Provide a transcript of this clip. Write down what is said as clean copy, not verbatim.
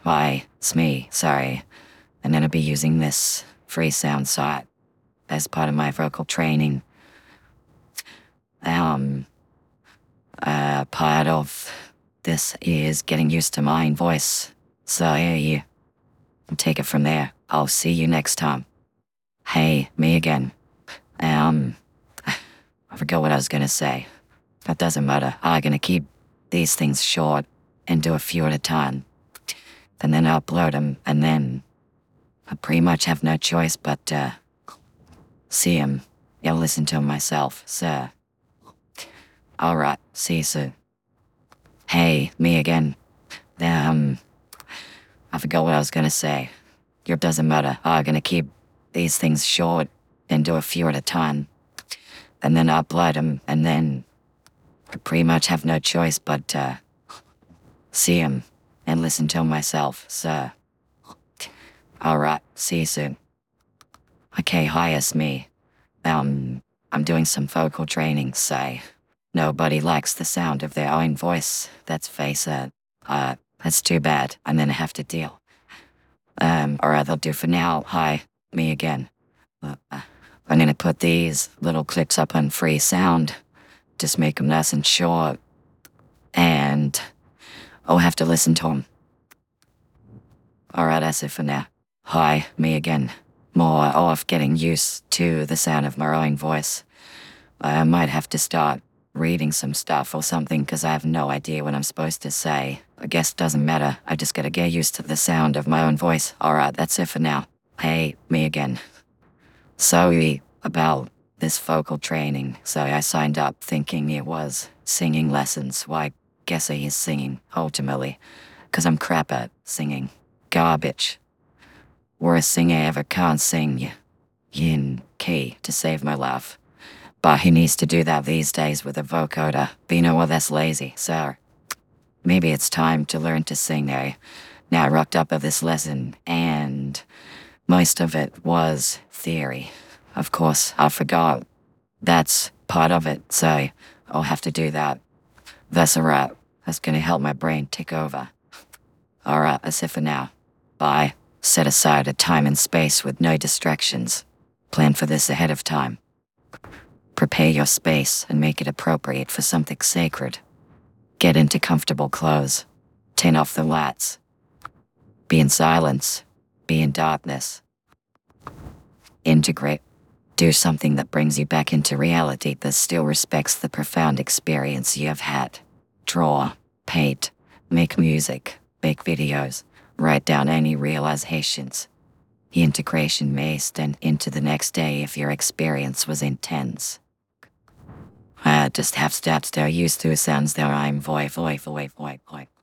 Hi, it's me, sorry. I'm gonna be using this free sound site as part of my vocal training. Part of this is getting used to my own voice. So yeah, you take it from there. I'll see you next time. Hey, me again. I forgot what I was gonna say. That doesn't matter. I'm gonna keep these things short and do a few at a time. And then upload them, and then I pretty much have no choice but see them. Yeah, listen to them myself, so. Alright, see you soon. Hey, me again. I forgot what I was gonna say. It doesn't matter. I'm gonna keep these things short and do a few at a time. And then upload them, and then I pretty much have no choice but see them and listen to them myself, so. Alright, see you soon. Okay, hi, it's me. I'm doing some vocal training, so nobody likes the sound of their own voice. Let's face it. That's too bad. I'm gonna have to deal. Alright, that'll do for now. Hi, me again. I'm gonna put these little clips up on free sound. Just make them nice and short. And I'll have to listen to them. Alright, that's it for now. Hi, me again. More off getting used to the sound of my own voice. I might have to start reading some stuff or something because I have no idea what I'm supposed to say. I guess it doesn't matter. I just gotta get used to the sound of my own voice. Alright, that's it for now. Hey, me again. Sorry about this vocal training. So I signed up thinking it was singing lessons. Well, I guess it is singing, ultimately. Because I'm crap at singing. Garbage. Worst singer ever can't sing in key to save my life. But he needs to do that these days with a vocoder. But you know what, that's lazy, so maybe it's time to learn to sing there. Now I rocked up of this lesson, and most of it was theory. Of course, I forgot. That's part of it, so I'll have to do that. That's alright. That's gonna help my brain tick over. Alright, that's it for now. Bye. Set aside a time and space with no distractions. Plan for this ahead of time. Prepare your space and make it appropriate for something sacred. Get into comfortable clothes. Turn off the lights. Be in silence. Be in darkness. Integrate. Do something that brings you back into reality that still respects the profound experience you have had. Draw. Paint. Make music. Make videos. Write down any realizations. The integration may extend into the next day if your experience was intense. I just have steps they're used to sounds there I'm voice.